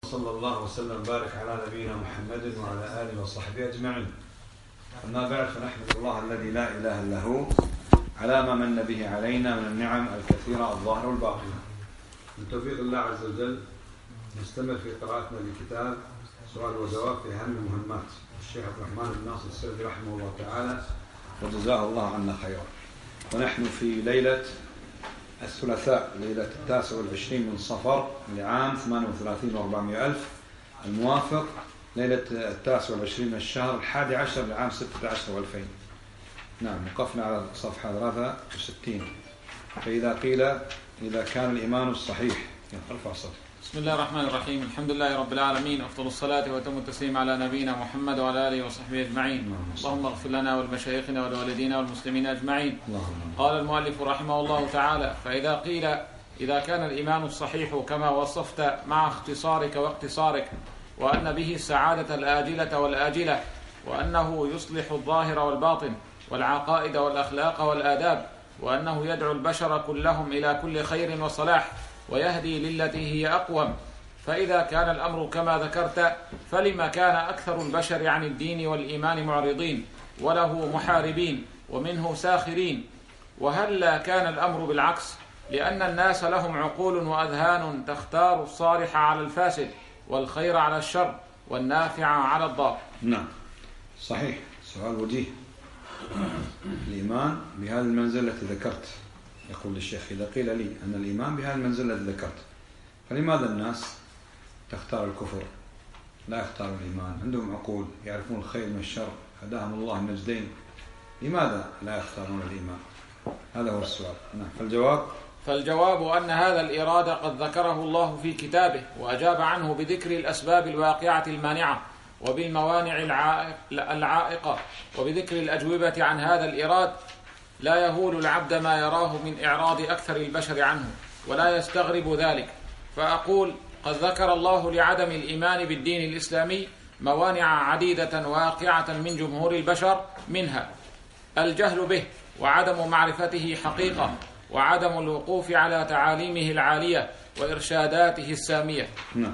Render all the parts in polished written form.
صلى الله وسلم بارك على نبينا محمد وعلى آله وصحبه أجمعين. أما بعد، فنحمد الله الذي لا إله إلا هو على ما من به علينا من النعم الكثيرة الظاهرة والباطنة. من توفيق الله عز وجل نستمر في قراءتنا لكتاب سؤال وجواب في أهم المهمات الشيخ عبد الرحمن بن ناصر السعدي رحمه الله تعالى وجزاه الله عنا خيرا. ونحن في ليلة الثلاثاء، ليلة 29 من صفر لعام 38 و400 ألف، الموافق ليلة 29 من الشهر 11 لعام 16 و2000. نعم، وقفنا على صفحة 63. فإذا قيل إذا كان الإيمان الصحيح يرفع صوت. بسم الله الرحمن الرحيم. الحمد لله رب العالمين، أفضل الصلاة وأتم التسليم على نبينا محمد وعلى آله وصحبه أجمعين. اللهم اغفر لنا ولمشايخنا ولوالدينا والمسلمين أجمعين. قال المؤلف رحمه الله تعالى: فإذا قيل إذا كان الإيمان الصحيح كما وصفت مع اختصارك واقتصارك، وأن به السعادة الآجلة والآجلة، وأنه يصلح الظاهر والباطن والعقائد والأخلاق والآداب، وأنه يدعو البشر كلهم إلى كل خير وصلاح ويهدي للتي هي أقوم، فإذا كان الأمر كما ذكرت فلما كان أكثر البشر عن الدين والإيمان معرضين وله محاربين ومنه ساخرين؟ وهلا كان الأمر بالعكس، لأن الناس لهم عقول وأذهان تختار الصالح على الفاسد والخير على الشر والنافع على الضار. نعم صحيح، سؤال وجيه. الإيمان بهذه المنزلة التي ذكرت، يقول الشيخ: إذا قيل لي أن الإيمان بهذه المنزلة التي ذكرت، فلماذا الناس تختار الكفر لا يختار الإيمان؟ عندهم عقول يعرفون الخير من الشر، هداهم الله النجدين، لماذا لا يختارون الإيمان؟ هذا هو السؤال. نعم. فالجواب أن هذا الإرادة قد ذكره الله في كتابه، وأجاب عنه بذكر الأسباب الواقعة المانعة وبالموانع العائقة، وبذكر الأجوبة عن هذا الإراد. لا يهول العبد ما يراه من إعراض أكثر البشر عنه، ولا يستغرب ذلك. فأقول: قد ذكر الله لعدم الإيمان بالدين الإسلامي موانع عديدة واقعة من جمهور البشر، منها الجهل به وعدم معرفته حقيقة، وعدم الوقوف على تعاليمه العالية وإرشاداته السامية. نعم.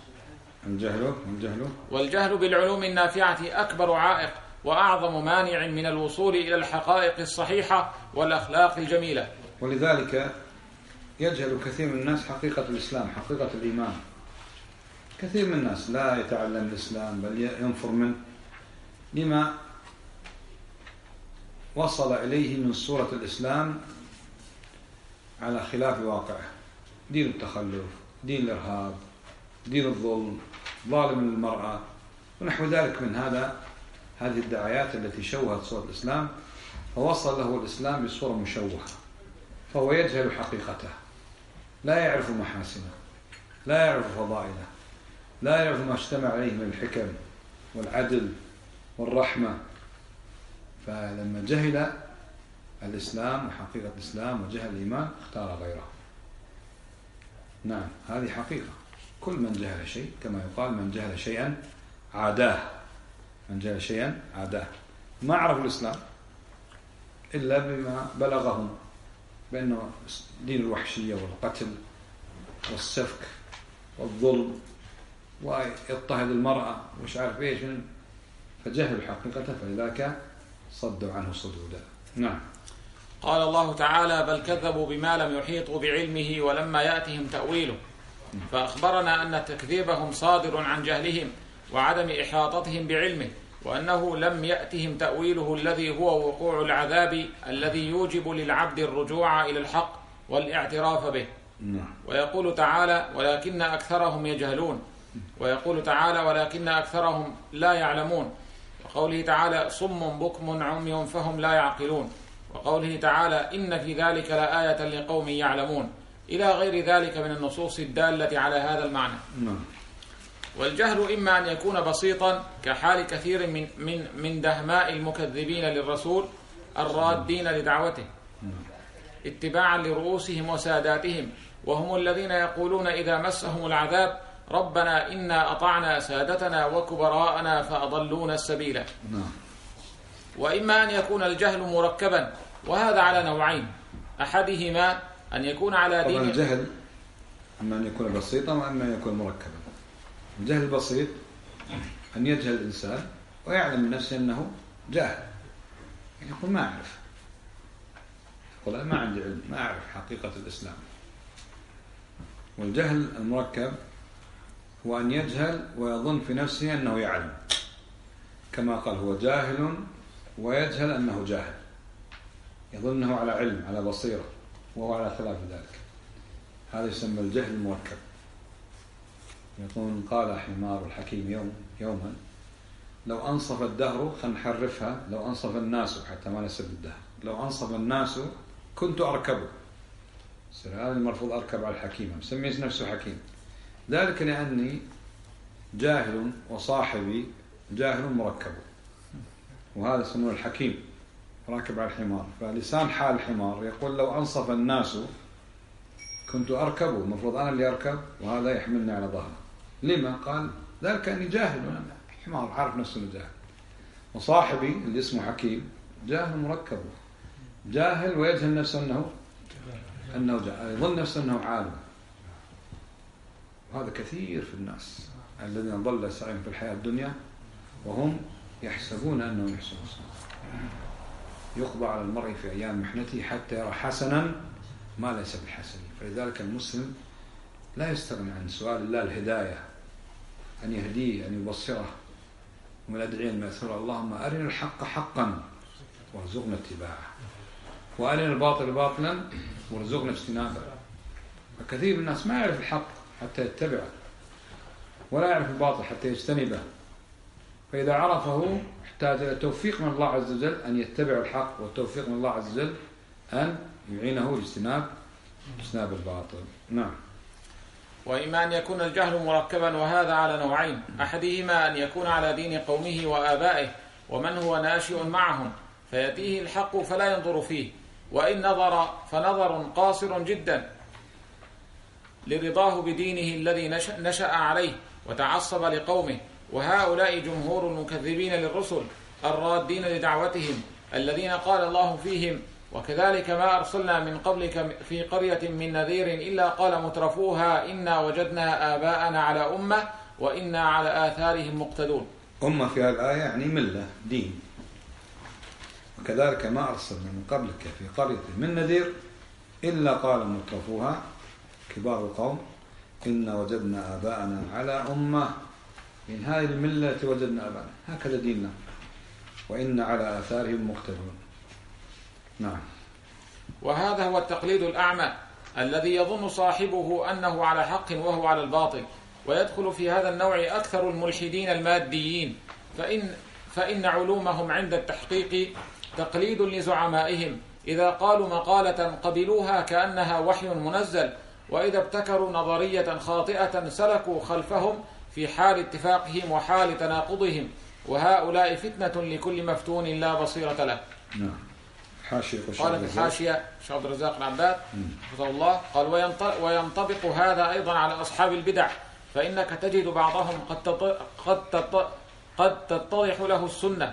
والجهل بالعلوم النافعة أكبر عائق وأعظم مانع من الوصول إلى الحقائق الصحيحة والأخلاق الجميلة. ولذلك يجهل كثير من الناس حقيقة الإسلام، حقيقة الإيمان. كثير من الناس لا يتعلم الإسلام بل ينفر منه لما وصل إليه من صورة الإسلام على خلاف واقعه: دين التخلف، دين الإرهاب، دين الظلم، ظالم المرأة، ونحو ذلك من هذه الدعايات التي شوهت صورة الإسلام، فوصل له الإسلام بصورة مشوهة، فهو يجهل حقيقته، لا يعرف محاسنه، لا يعرف فضائله، لا يعرف ما اجتمع عليه من الحكم والعدل والرحمة. فلما جهل الإسلام وحقيقة الإسلام وجهل الإيمان اختار غيره. نعم، هذه حقيقة. كل من جهل شيء كما يقال: من جهل شيئا عاداه. من جهل شيئا عاداه. ما عرفوا الإسلام إلا بما بلغهم بأنه دين الوحشية والقتل والسفك والظلم ويضطهد المرأة ومش عارف إيش، فجهلوا حقيقته، فلذلك صدوا عنه صدودا. نعم. قال الله تعالى: بل كذبوا بما لم يحيطوا بعلمه ولما يأتهم تأويله. فأخبرنا أن تكذيبهم صادر عن جهلهم وعدم إحاطتهم بعلمه، وأنه لم يأتهم تأويله الذي هو وقوع العذاب الذي يوجب للعبد الرجوع إلى الحق والاعتراف به. ويقول تعالى: ولكن أكثرهم يجهلون. ويقول تعالى: ولكن أكثرهم لا يعلمون. وقوله تعالى: صم بكم عمي فهم لا يعقلون. وقوله تعالى: إن في ذلك لآية لقوم يعلمون، إلى غير ذلك من النصوص الدالة على هذا المعنى. والجهل إما أن يكون بسيطا كحال كثير من دهماء المكذبين للرسول الرادين لدعوته اتباعا لرؤوسهم وساداتهم، وهم الذين يقولون إذا مسهم العذاب: ربنا إنا أطعنا سادتنا وكبراءنا فأضلونا السبيل. وإما أن يكون الجهل مركبا، وهذا على نوعين: أحدهما أن يكون على دين الجهل، أما أن يكون بسيطا وأما أن يكون مركبا. الجهل البسيط أن يجهل الإنسان ويعلم من نفسه أنه جاهل، يعني يقول ما أعرف، يقول أنا ما عندي علم، ما أعرف حقيقة الإسلام. والجهل المركب هو أن يجهل ويظن في نفسه أنه يعلم، كما قال هو جاهل ويجهل أنه جاهل، يظن أنه على علم على بصيرة وهو على خلاف ذلك. هذا يسمى الجهل المركب. يقول قال حمار الحكيم يوما لو أنصف الدهر، خلينا نحرفها، لو أنصف الناس، حتى ما نسب الدهر، لو أنصف الناس كنت أركبه. هذا المرفوض أركب على الحكيم، مسمي نفسه حكيم، ذلك لأني جاهل وصاحبي جاهل مركب، وهذا اسمه الحكيم راكب على الحمار. فلسان حال الحمار يقول لو أنصف الناس كنت أركبه، المفروض أنا اللي أركب وهذا يحملني على ظهره. لما؟ قال ذلك أني جاهل، وأنا حمار عارف نفسه جاهل. وصاحبي اللي اسمه حكيم جاهل مركب، جاهل ويجهل نفسه أنه جاهل، يظن نفسه أنه عالم. وهذا كثير في الناس الذين ضل سعيهم في الحياة الدنيا وهم يحسبون أنهم يحسنون صنعا. يقضى على المرء في أيام محنته حتى يرى حسنا ما ليس بالحسن. فلذلك المسلم لا يستغني عن سؤال الله الهداية، أن يهديه، أن يبصره. ومن الأدعية المأثورة اللهم أرنا الحق حقا وارزقنا اتباعه، وأرنا الباطل باطلا وارزقنا اجتنابه. فكثير من الناس ما يعرف الحق حتى يتبعه، ولا يعرف الباطل حتى يجتنبه. فإذا عرفه احتاج إلى توفيق من الله عز وجل أن يتبع الحق، والتوفيق من الله عز وجل أن يعينه لاجتناب الباطل. نعم. وإما أن يكون الجهل مركبا، وهذا على نوعين: أحدهما أن يكون على دين قومه وآبائه ومن هو ناشئ معهم فيأتيه الحق فلا ينظر فيه، وإن نظر فنظر قاصر جدا لرضاه بدينه الذي نشأ عليه وتعصب لقومه. وهؤلاء جمهور المكذبين للرسل الرادين لدعوتهم الذين قال الله فيهم: وكذلك ما أرسلنا من قبلك في قرية من نذير إلا قال مترفوها إنا وجدنا آباءنا على أمة وإنا على آثارهم مقتدون. أمة في هذه الآية يعني ملة، دين. وكذلك ما أرسلنا من قبلك في قرية من نذير إلا قال مترفوها كبار القوم إنا وجدنا آباءنا على أمة، من هذه الملة وجدنا آباءنا، هكذا ديننا، وإنا على آثارهم مقتدون. نعم. وهذا هو التقليد الأعمى الذي يظن صاحبه أنه على حق وهو على الباطل. ويدخل في هذا النوع أكثر الملحدين الماديين، فإن علومهم عند التحقيق تقليد لزعمائهم، إذا قالوا مقالة قبلوها كأنها وحي منزل، وإذا ابتكروا نظرية خاطئة سلكوا خلفهم في حال اتفاقهم وحال تناقضهم. وهؤلاء فتنة لكل مفتون لا بصيرة له. نعم. قال في الحاشية شيخ عبد الرزاق العباد حفظه الله قال: وينطبق هذا أيضا على أصحاب البدع، فإنك تجد بعضهم قد تتضح له السنة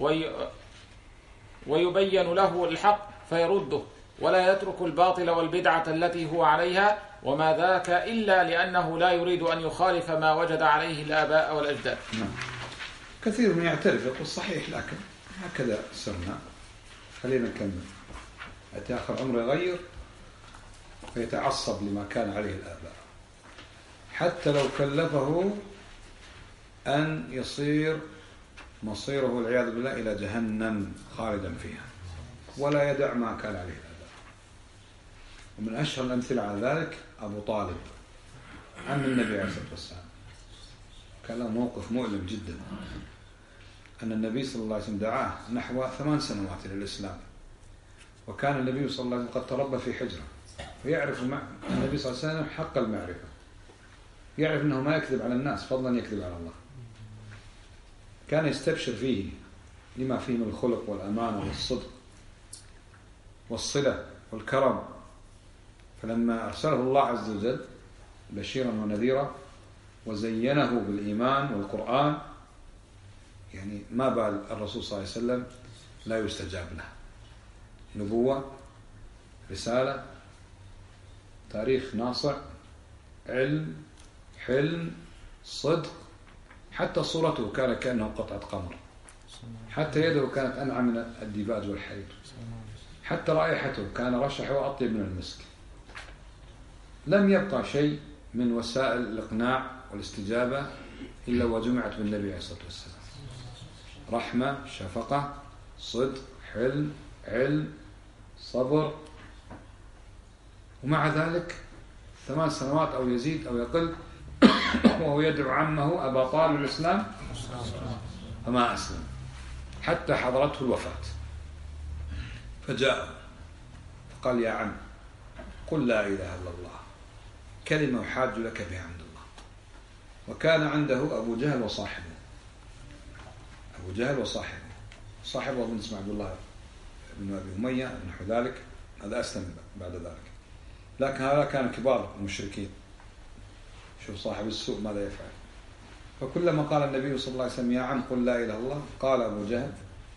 ويبين له الحق فيرده، ولا يترك الباطل والبدعة التي هو عليها، وما ذاك إلا لأنه لا يريد أن يخالف ما وجد عليه الآباء والأجداد. كثير من يعترف يقول صحيح، لكن هكذا سرنا، خلينا نكمل. يتأخر عمره يغير فيتعصب لما كان عليه الآباء، حتى لو كلفه أن يصير مصيره والعياذ بالله إلى جهنم خالدا فيها، ولا يدع ما كان عليه الآباء. ومن أشهر الأمثلة على ذلك أبو طالب عم النبي عليه الصلاة والسلام. كان له موقف مؤلم جدا، أن النبي صلى الله عليه وسلم دعاه نحو 8 سنوات إلى الإسلام، وكان النبي صلى الله عليه وسلم قد تربى في حجرة، ويعرف النبي صلى الله عليه وسلم حق المعرفة، يعرف أنه ما يكذب على الناس فضلا يكذب على الله. كان يستبشر فيه لما فيه من الخلق والأمانة والصدق والصلة والكرم. فلما أرسله الله عز وجل بشيرا ونذيرا وزينه بالإيمان والقرآن، يعني ما بال الرسول صلى الله عليه وسلم لا يستجاب له. نبوة، رسالة، تاريخ ناصع، علم، حلم، صدق، حتى صورته كان كأنه قطعة قمر، حتى يده كانت أنعم من الديباج والحرير، حتى رائحته كان رشح وأطيب من المسك. لم يبقى شيء من وسائل الإقناع والاستجابة إلا وجمعت بالنبي عليه الصلاة والسلام: رحمة، شفقة، صدق، حلم، علم، صبر. ومع ذلك 8 سنوات أو يزيد أو يقل وهو يدعو عمه أبا طالب الإسلام فما أسلم حتى حضرته الوفاة. فجاء فقال: يا عم، قل لا إله إلا الله، كلمة أحاج لك بها عند الله. وكان عنده أبو جهل وصاحبه، أبو جهل وصاحبه، صاحبه أظن اسمه عبد الله بن أبي أمية نحو ذلك، هذا أسلم بعد ذلك، لكن هذا كان كبار المشركين. شوف صاحب السوء ماذا يفعل. فكلما قال النبي صلى الله عليه وسلم: يا عم قل لا إله إلا الله، قال أبو جهل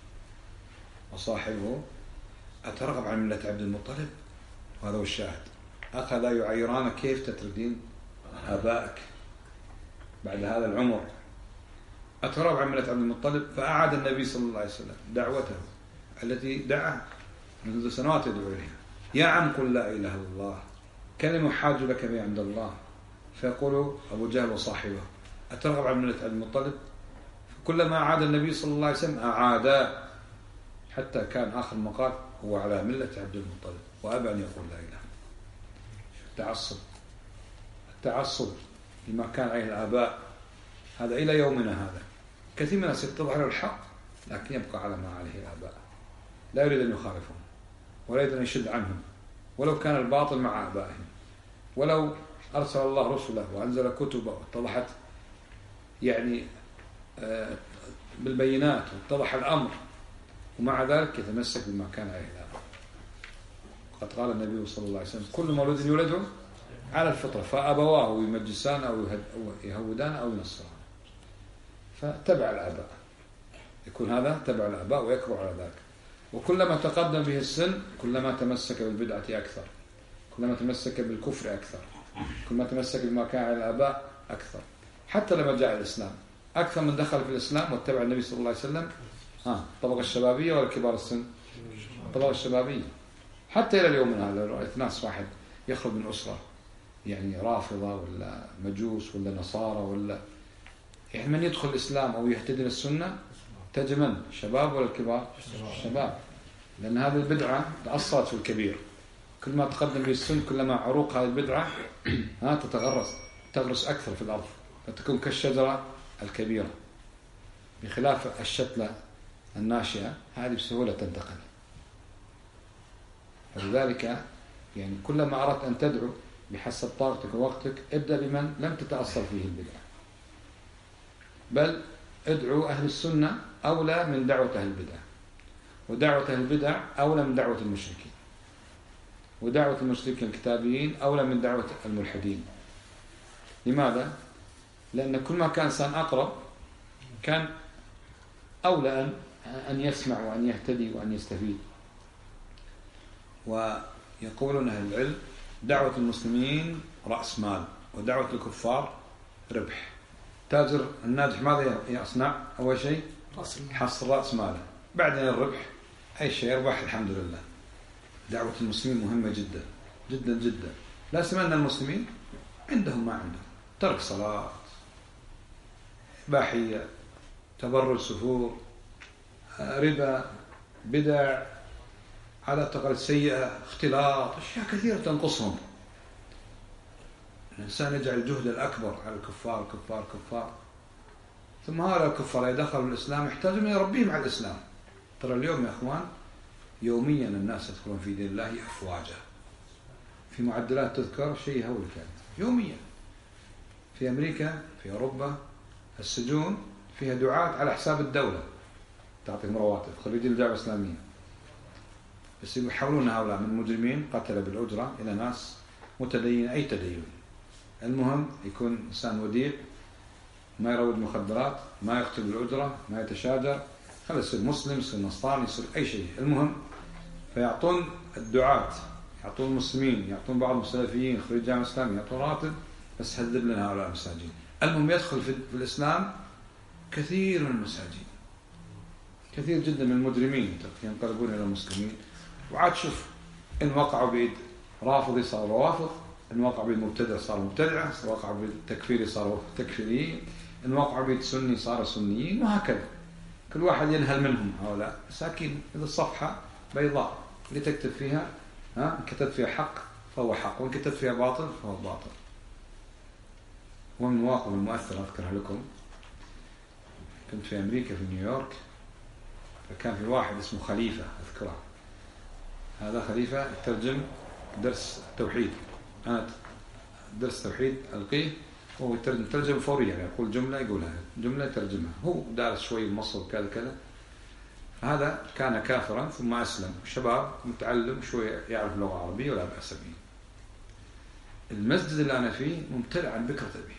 وصاحبه: أترغب عن ملة عبد المطلب؟ وهذا هو الشاهد. أخذ يعيران: كيف تتركين آبائك بعد هذا العمر؟ أترغب عن ملة عبد المطلب؟ فأعاد النبي صلى الله عليه وسلم دعوته التي دعا منذ سنوات يدعو إليها: يا عم قل لا إله إلا الله، كلمة حاج لك بها عند الله. فيقول أبو جهل وصاحبه: أترغب عن ملة عبد المطلب؟ فكلما أعاد النبي صلى الله عليه وسلم أعادا، حتى كان آخر مقال: هو على ملة عبد المطلب وأبى أن يقول لا إله. التعصب، التعصب لما كان عليه الآباء، هذا إلى يومنا هذا. كثير من الناس يتضح له الحق لكن يبقى على ما عليه الآباء، لا يريد أن يخالفهم ولا يريد أن يشد عنهم، ولو كان الباطل مع آبائهم، ولو أرسل الله رسله وأنزل كتبه واتضحت يعني بالبينات واتضح الأمر، ومع ذلك يتمسك بما كان عليه الآباء. وقد قال النبي صلى الله عليه وسلم: كل مولود يولد على الفطرة فأبواه يمجسان أو يهودان أو ينصران. فتبع الآباء، يكون هذا تبع الآباء ويكبر على ذلك. وكلما تقدم به السن كلما تمسك بالبدعة أكثر، كلما تمسك بالكفر أكثر، كلما تمسك بما كان على الآباء أكثر. حتى لما جاء الإسلام أكثر من دخل في الإسلام واتبع النبي صلى الله عليه وسلم الطبقة الشبابية ولا كبار السن؟ الطبقة الشبابية. حتى إلى اليوم هذا لو رأيت ناس واحد يخرج من أسرة يعني رافضة ولا مجوس ولا نصارى ولا يعني من يدخل الإسلام أو يهتدي للسنة تجد من؟ شباب ولا الكبار؟ شباب، لأن هذه البدعة تأصلت في الكبير. كل ما تقدم به السن كلما عروق هذه البدعة تغرس أكثر في الأرض فتكون كالشجرة الكبيرة، بخلاف الشتلة الناشئة هذه بسهولة تنتقل. فلذلك يعني كلما أردت أن تدعو بحسب طاقتك ووقتك ابدأ بمن لم تتأصل فيه البدعة، بل ادعو أهل السنة أولى من دعوة أهل البدع، ودعوة أهل البدع أولى من دعوة المشركين، ودعوة المشركين الكتابيين أولى من دعوة الملحدين. لماذا؟ لأن كل ما كان إنسان أقرب كان أولى أن يسمع وأن يهتدي وأن يستفيد. ويقولون أهل العلم: دعوة المسلمين رأس مال، ودعوة الكفار ربح. تاجر الناجح ماذا يصنع؟ أول شيء حصر رأس ماله، بعدين الربح، أي شيء يربح الحمد لله. دعوة المسلمين مهمة جدا جدا جدا. لا سمعنا أن المسلمين عندهم ما عندهم: ترك صلاة، إباحية، تبرج سفور، ربا، بدع، عادات تقاليد سيئة، اختلاط، أشياء كثيرة تنقصهم. الإنسان يجعل الجهد الأكبر على الكفار كفار كفار، ثم هؤلاء الكفار إذا دخلوا الإسلام يحتاجون أن يربيهم على الإسلام. ترى اليوم يا أخوان يوميا الناس يدخلون في دين الله أفواجا، في معدلات تذكر شيء هول كان يوميا. في أمريكا، في أوروبا، السجون فيها دعاة على حساب الدولة تعطيهم رواتب، خريجين الدعوة الإسلامية، بس يحولون هؤلاء من مجرمين قتل بالأجرة إلى ناس متدين أي تدين. المهم يكون إنسان وديع، ما يروج مخدرات، ما يقتل بالأجرة، ما يتشاجر، خلص يصير مسلم، يصير نصراني، يصير أي شيء. المهم فيعطون الدعاة، يعطون المسلمين، يعطون بعض السلفيين خريج الجامعة الإسلامية، يعطون راتب، بس هذب لنا هؤلاء المساجين. المهم يدخل في الإسلام كثير من المساجين، كثير جدا من المجرمين ينقلبون إلى المسلمين. وعاد شوف، إن وقعوا بيد رافضي صاروا روافض، إن وقعوا بيد مبتدع صاروا مبتدعة، إن وقعوا بيد تكفيري صاروا تكفيريين، إن وقعوا بيد سني صاروا سنيين، وهكذا. كل واحد ينهل منهم هؤلاء مساكين. إذا الصفحة بيضاء اللي تكتب فيها، إن كتبت فيها حق فهو حق، وإن كتبت فيها باطل فهو باطل. ومن المواقف المؤثرة أذكرها لكم، كنت في أمريكا في نيويورك، فكان في واحد اسمه خليفة أذكره. هذا خليفة يترجم درس توحيد، أنا درس توحيد ألقيه وهو يترجم ترجمة فورية، يعني يقول جملة يقولها جملة يترجمها، هو دارس شوي بمصر كذا كذا. هذا كان كافرا ثم أسلم، شباب متعلم شوي يعرف اللغة العربية ولا بأس به. المسجد اللي أنا فيه ممتلئ عن بكرة أبيه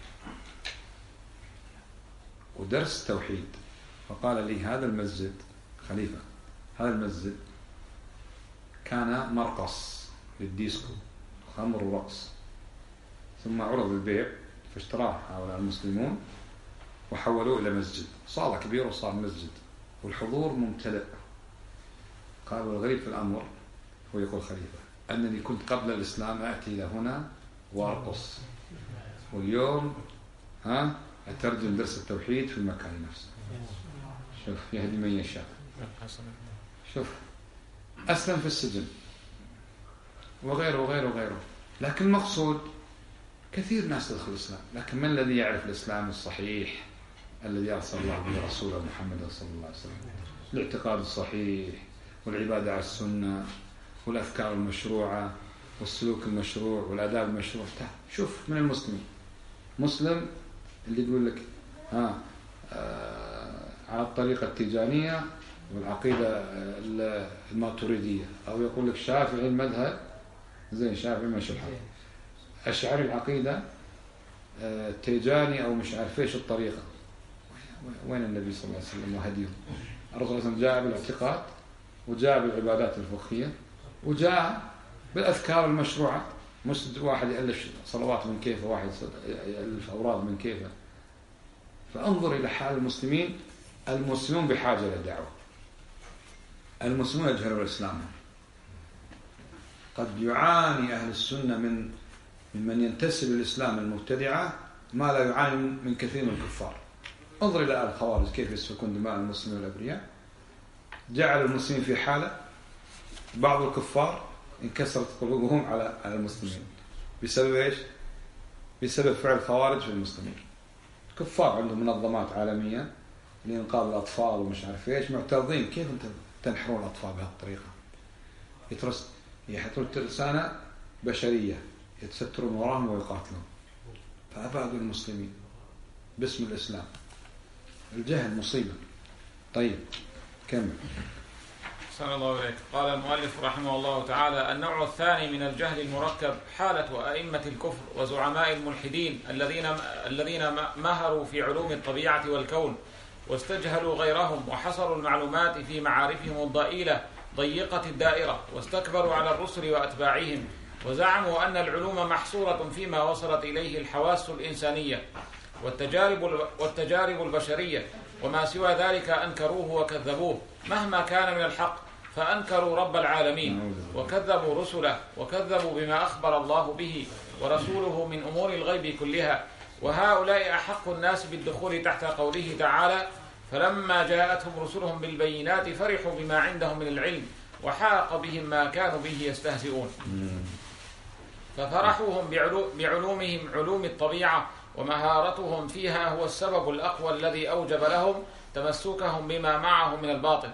ودرس توحيد. فقال لي هذا المسجد خليفة، هذا المسجد كان مرقص للديسكو، خمر ورقص، ثم عرض البيع فاشتراه هؤلاء المسلمون وحولوه إلى مسجد، صالة كبيرة وصار مسجد والحضور ممتلئ. قال والغريب في الأمر، هو يقول خليفة، أنني كنت قبل الإسلام أأتي إلى هنا وأرقص، واليوم أترجم درس التوحيد في المكان نفسه. شوف يهدي من يشاء. شوف أسلم في السجن وغيره وغيره وغيره. لكن المقصود كثير ناس تدخل الإسلام، لكن من الذي يعرف الإسلام الصحيح الذي أرسل الله به رسوله محمد صلى الله عليه وسلم؟ الاعتقاد الصحيح والعبادة على السنة والأفكار المشروعة والسلوك المشروع والآداب المشروع. شوف من المسلمين، مسلم اللي يقول لك على الطريقة التيجانية والعقيدة الماتريدية، أو يقول لك شافعي المذهب زين شافعي ماشي الحال، أشعري العقيدة تيجاني أو مش عارف ايش الطريقة. وين النبي صلى الله عليه وسلم وهديه؟ الرسول صلى الله عليه وسلم جاء بالاعتقاد وجاء بالعبادات الفقهية وجاء بالأذكار المشروعة. مسجد واحد يألف صلوات من كيفه، واحد يألف أوراد من كيفه. فانظر إلى حال المسلمين. المسلمون بحاجة للدعوة، المسلمون يجهلون الإسلام. قد يعاني أهل السنة من ينتسب للإسلام المبتدعة ما لا يعاني من كثير من الكفار. انظر إلى الخوارج كيف يسفكون دماء المسلمين والأبرياء. جعل المسلمين في حالة، بعض الكفار انكسرت قلوبهم على المسلمين بسبب ايش؟ بسبب فعل الخوارج في المسلمين. كفار عندهم منظمات عالمية لإنقاذ الأطفال ومش عارف ايش، معترضين كيف انت تنحرون الأطفال بهالطريقة. يحطون ترسانة بشرية يتسترون وراهم ويقاتلون، فأبعدوا المسلمين باسم الإسلام. الجهل مصيبة. طيب كمل. صلى الله عليه. قال المؤلف رحمه الله تعالى: النوع الثاني من الجهل المركب حالة أئمة الكفر وزعماء الملحدين الذين مهروا في علوم الطبيعة والكون واستجهلوا غيرهم وحصروا المعلومات في معارفهم الضئيلة ضيقة الدائرة، واستكبروا على الرسل وأتباعهم، وزعموا أن العلوم محصورة فيما وصلت إليه الحواس الإنسانية والتجارب البشرية، وما سوى ذلك أنكروه وكذبوه مهما كان من الحق، فأنكروا رب العالمين وكذبوا رسله وكذبوا بما أخبر الله به ورسوله من أمور الغيب كلها. وهؤلاء أحق الناس بالدخول تحت قوله تعالى: فلما جاءتهم رسلهم بالبينات فرحوا بما عندهم من العلم وحاق بهم ما كانوا به يستهزئون. ففرحوهم بعلومهم علوم الطبيعة ومهارتهم فيها هو السبب الأقوى الذي أوجب لهم تمسكهم بما معه من الباطل،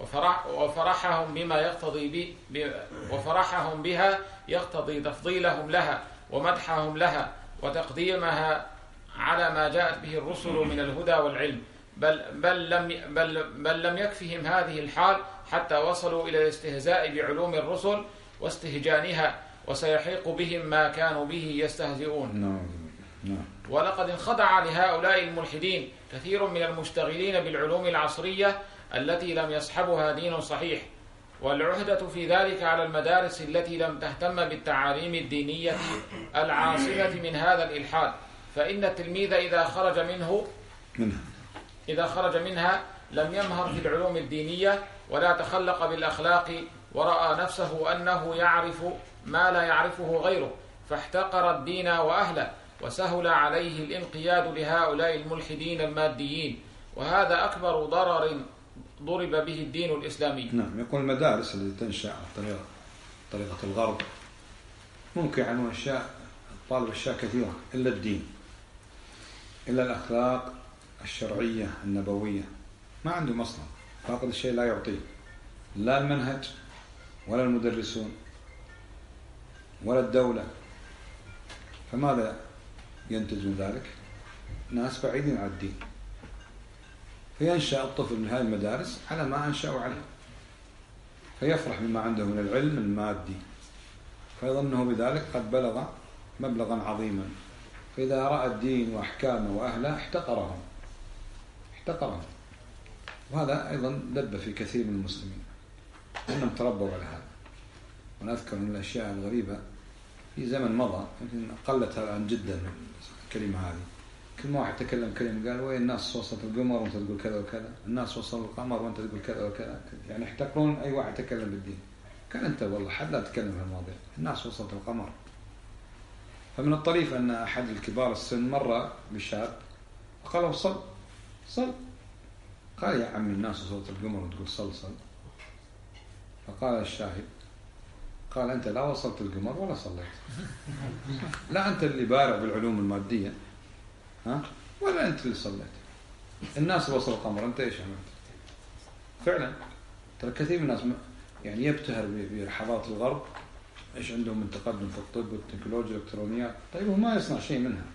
وفرحهم بها يقتضي تفضيلهم لها ومدحهم لها وتقديمها على ما جاءت به الرسل من الهدى والعلم، بل لم يكفهم هذه الحال حتى وصلوا إلى الاستهزاء بعلوم الرسل واستهجانها، وسيحيق بهم ما كانوا به يستهزئون. ولقد انخدع لهؤلاء الملحدين كثير من المشتغلين بالعلوم العصرية التي لم يصحبها دين صحيح، والعهدة في ذلك على المدارس التي لم تهتم بالتعاليم الدينية العاصمة من هذا الإلحاد، فإن التلميذ إذا خرج منها لم يمهر في العلوم الدينية ولا تخلق بالأخلاق، ورأى نفسه أنه يعرف ما لا يعرفه غيره، فاحتقر الدين وأهله، وسهل عليه الانقياد لهؤلاء الملحدين الماديين، وهذا أكبر ضرر ضرب به الدين الإسلامي. نعم. يقول المدارس التي تنشأ طريقة الغرب ممكن عنه طالب أشياء كثيرة إلا الدين، إلا الأخلاق الشرعية النبوية، ما عنده مصنع، فاقد الشيء لا يعطيه، لا المنهج ولا المدرسون ولا الدولة. فماذا ينتج من ذلك؟ ناس بعيدين عن الدين، فينشأ الطفل من هذه المدارس على ما أنشأوا عليه، فيفرح بما عنده من العلم المادي، فيظنه بذلك قد بلغ مبلغا عظيما، فإذا رأى الدين وأحكامه وأهله احتقرهم. وهذا أيضا دب في كثير من المسلمين أنهم تربوا على هذا. ونذكر من الأشياء الغريبة في زمن مضى، يمكن قلت الآن جدا الكلمة هذه، كل ما واحد تكلم كلمة قال وين الناس وصلت القمر وانت تقول كذا وكذا، الناس وصلوا القمر وانت تقول كذا وكذا، يعني يحتقرون أي واحد تكلم بالدين. كان أنت والله حد لا تتكلم في المواضيع، الناس وصلت القمر. فمن الطريف أن أحد الكبار السن مر بشاب وقال له صل. قال يا عمي الناس وصلت القمر وتقول صل. فقال الشاهد، قال أنت لا وصلت القمر ولا صليت. لا أنت اللي بارع بالعلوم المادية، ولا أنت اللي صليت. الناس وصلوا القمر، أنت إيش عملت؟ فعلا ترى كثير من الناس يعني يبتهر بحضارة الغرب، إيش عندهم من تقدم في الطب والتكنولوجيا والإلكترونيات. طيب هو ما يصنع شيء منها،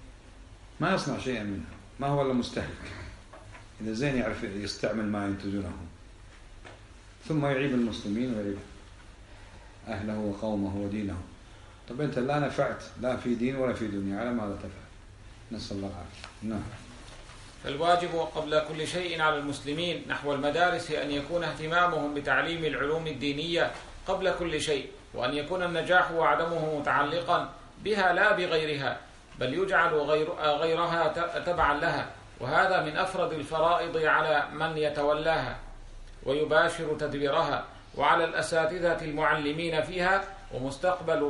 ما هو إلا مستهلك. إذا زين يعرف يستعمل ما ينتجونه، ثم يعيب المسلمين ويعيب أهله وقومه ودينه. طب أنت لا نفعت لا في دين ولا في دنيا، على ماذا تفعل؟ نسأل الله العافية. نعم. فالواجب قبل كل شيء على المسلمين نحو المدارس أن يكون اهتمامهم بتعليم العلوم الدينية قبل كل شيء، وأن يكون النجاح وعدمه متعلقا بها لا بغيرها، بل يجعل غيرها تبعا لها، وهذا من أفرد الفرائض على من يتولاها ويباشر تدبيرها، وعلى الأساتذة المعلمين فيها. ومستقبل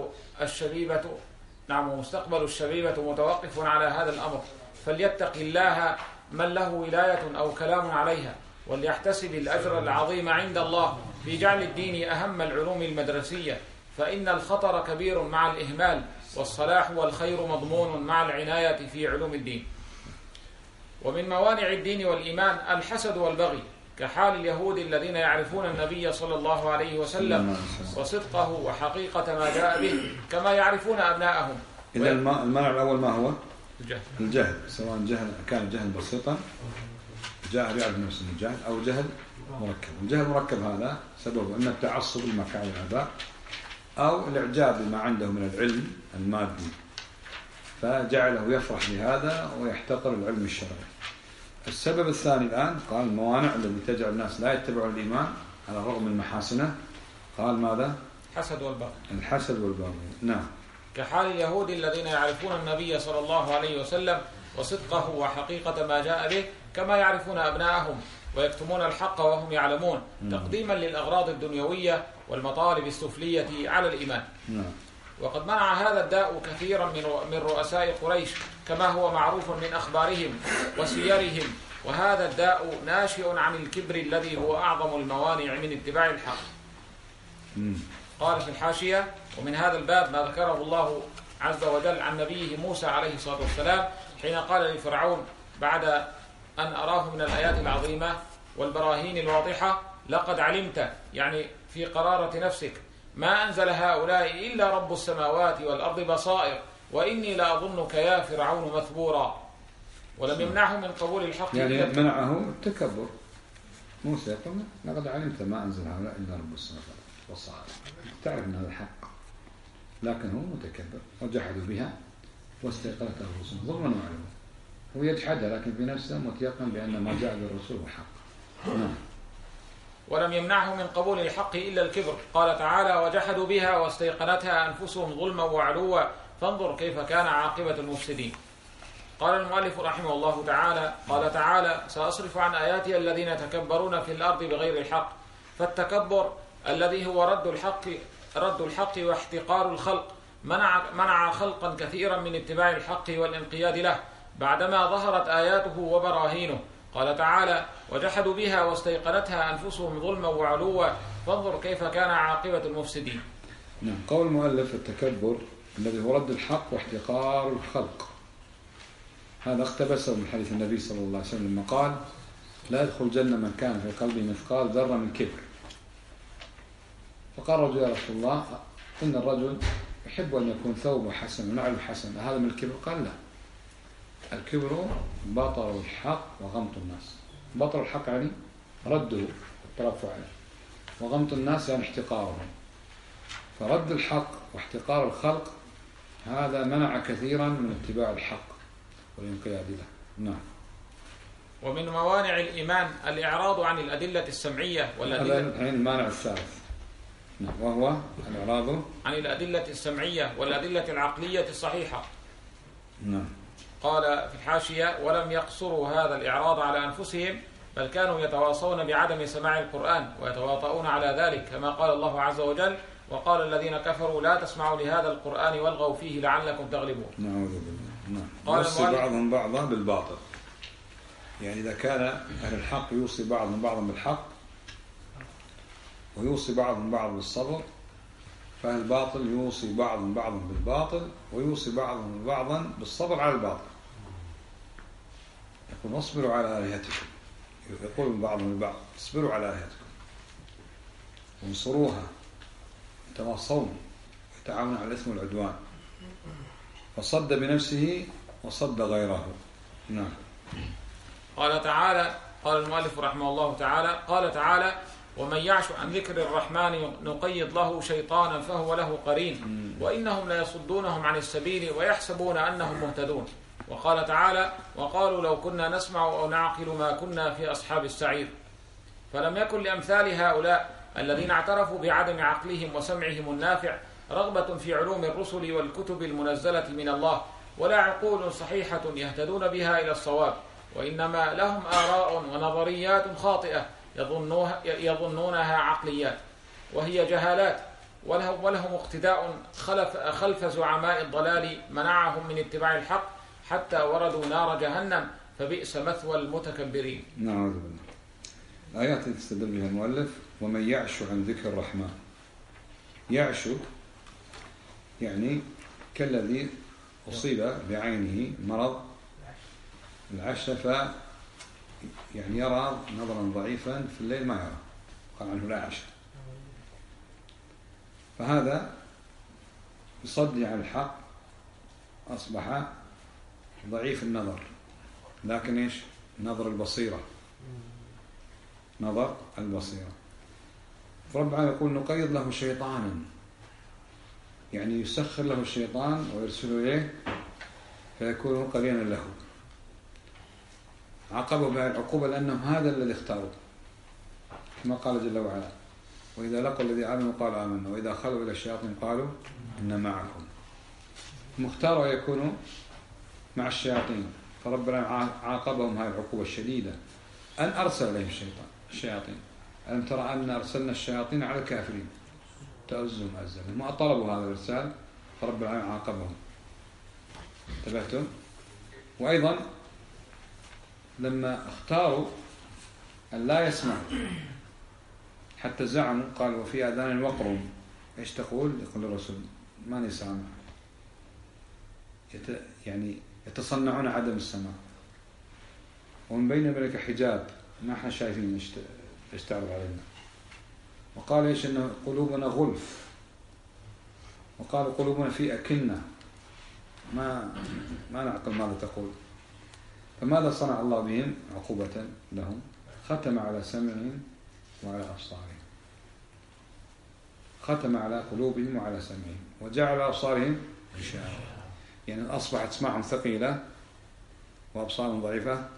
الشبيبة متوقف على هذا الأمر، فليتق الله من له ولاية أو كلام عليها، وليحتسب الأجر العظيم عند الله في جعل الدين أهم العلوم المدرسية، فإن الخطر كبير مع الإهمال، والصلاح والخير مضمون مع العناية في علوم الدين. ومن موانع الدين والإيمان الحسد والبغي، كحال اليهود الذين يعرفون النبي صلى الله عليه وسلم وصدقه وحقيقة ما جاء به كما يعرفون أبناءهم. إذا المانع الأول ما هو؟ الجهل، سواء كان جهل بسيطا جاء يعرف نفسه الجهل، أو جهل مركب. الجهل المركب هذا سببه إما التعصب لما فعل الآباء، أو الإعجاب بما عنده من العلم المادي، فجعله يفرح بهذا ويحتقر العلم الشرعي. السبب الثاني الآن قال الموانع التي تجعل الناس لا يتبعون الإيمان على الرغم من محاسنه، قال ماذا؟ الحسد والبغي. نعم. كحال اليهود الذين يعرفون النبي صلى الله عليه وسلم وصدقه وحقيقة ما جاء به كما يعرفون أبناءهم، ويكتمون الحق وهم يعلمون، تقديما للأغراض الدنيوية والمطالب السفلية على الإيمان. وقد منع هذا الداء كثيرا من رؤساء قريش، كما هو معروف من أخبارهم وسيرهم، وهذا الداء ناشئ عن الكبر الذي هو أعظم الموانع من اتباع الحق. قال في الحاشية: ومن هذا الباب ما ذكره الله عز وجل عن نبيه موسى عليه الصلاة والسلام حين قال لفرعون بعد أن أراه من الآيات العظيمة والبراهين الواضحة: لقد علمت، يعني في قرارة نفسك، ما أنزل هؤلاء إلا رب السماوات والأرض بصائر، وإني لأظنك يا فرعون مثبورا. ولم يمنعه من قبول الحق، يعني منعه التكبر. موسى يقول: لقد علمت ما أنزل هؤلاء إلا رب السماوات والأرض، تعرف أن هذا الحق، لكن هو متكبر وجحدوا بها واستيقنتها الرسل ظلما وعلوا. هو يجحدها لكن بنفسه متيقن بأن ما جاء بالرسول هو حق. ولم يمنعه من قبول الحق إلا الكبر. قال تعالى: وجحدوا بها واستيقنتها أنفسهم ظلما وعلوا، فانظر كيف كان عاقبة المفسدين. قال المؤلف رحمه الله تعالى: قال تعالى: سأصرف عن آياتي الذين يتكبرون في الأرض بغير الحق. فالتكبر الذي هو رد الحق واحتقار الخلق منع خلقا كثيرا من اتباع الحق والانقياد له بعدما ظهرت آياته وبراهينه. قال تعالى: وجحدوا بها واستيقنتها أنفسهم ظلما وعلوا فانظر كيف كان عاقبة المفسدين. نعم. قول المؤلف: التكبر الذي هو رد الحق واحتقار الخلق. هذا اقتبسه من حديث النبي صلى الله عليه وسلم لما قال: لا يدخل الجنة من كان في قلبه مثقال ذرة من كبر. فقال رجل: يا رسول الله، إن الرجل يحب أن يكون ثوبه حسن ونعله حسن، هذا من الكبر؟ قال: لا، الكبر بطر الحق وغمط الناس. بطر الحق يعني رده الترفع عليه، وغمط الناس يعني احتقارهم. فرد الحق واحتقار الخلق هذا منع كثيرا من اتباع الحق والانقياد له. نعم. ومن موانع الإيمان الإعراض عن الأدلة السمعية والأدلة. هذا المانع الثالث. نعم. وهو الإعراض عن الأدلة السمعية والأدلة العقلية الصحيحة. نعم. قال في الحاشية: ولم يقصروا هذا الإعراض على أنفسهم، بل كانوا يتواصون بعدم سماع القرآن ويتواطؤون على ذلك، كما قال الله عز وجل: وقال الذين كفروا لا تسمعوا لهذا القرآن والغوا فيه لعلكم تغلبون. نعوذ بالله. نعم. قال يوصي بعضهم بعضا بالباطل. يعني إذا كان أهل الحق يوصي بعضهم بعضا بالحق ويوصي بعضهم بعضا بالصبر، فأهل الباطل يوصي بعضهم بعضا بالباطل ويوصي بعضهم بعضا بالصبر على الباطل. يقول: اصبروا على آلهتكم. يقول بعضهم البعض: اصبروا على آلهتكم وانصروها، يتواصون ويتعاونون على الإثم والعدوان. فصد بنفسه وصد غيره. نعم. قال تعالى: قال المؤلف رحمه الله تعالى: قال تعالى: ومن يعش عن ذكر الرحمن نقيض له شيطانا فهو له قرين وإنهم ليصدونهم عن السبيل ويحسبون أنهم مهتدون. وقال تعالى: وقالوا لو كنا نسمع أو نعقل ما كنا في أصحاب السعير. فلم يكن لأمثال هؤلاء الذين اعترفوا بعدم عقلهم وسمعهم النافع رغبة في علوم الرسل والكتب المنزلة من الله، ولا عقول صحيحة يهتدون بها إلى الصواب، وإنما لهم آراء ونظريات خاطئة يظنونها عقليات، وهي جهالات، ولهم اقتداء خلف زعماء الضلال منعهم من اتباع الحق حتى وردوا نار جهنم، فبئس مثوى المتكبرين. نعوذ بالله. آيات تستدل بها المؤلف: ومن يعش عن ذكر الرحمن. يعش يعني كالذي أصيب بعينه مرض العشف، يعني يرى نظرا ضعيفا في الليل ما يرى، قال عنه لا عشف. فهذا بصده عن الحق أصبح ضعيف النظر، لكن إيش؟ نظر البصيرة، نظر البصيرة. فرب العالمين يقول: نقيض له شيطانا، يعني يسخر له الشيطان ويرسله إليه فيكون قرينا له. عاقبه بهذه العقوبة لأنهم هذا الذي اختاروا، كما قال جل وعلا: وإذا لقوا الذي آمنوا قالوا آمنا وإذا خلوا إلى الشياطين قالوا إن معكم. هم اختاروا يكونوا مع الشياطين، فرب العالمين عاقبهم هذه العقوبة الشديدة أن أرسل إليهم الشياطين. ألم ترى أن أرسلنا الشياطين على الكافرين تؤزهم أزا. ما طلبوا هذا الإرسال فرب العالمين عاقبهم. انتبهتم؟ وأيضا لما اختاروا أن لا يسمعوا حتى زعموا، قال: وفي آذان وقر. إيش تقول؟ يقول الرسول: ماني سامع. يعني يتصنعون عدم السماع، ومن بين ذلك حجاب ما احنا شايفين ايش تعرض علينا. وقال ايش؟ ان قلوبنا غلف، وقال قلوبنا في أكنة، ما نعقل ماذا تقول. فماذا صنع الله بهم؟ عقوبة لهم، ختم على سمعهم وعلى أبصارهم، ختم على قلوبهم وعلى سمعهم، وجعل أبصارهم غشاوة، يعني أصبحت سمعهم ثقيلة وأبصارهم ضعيفة.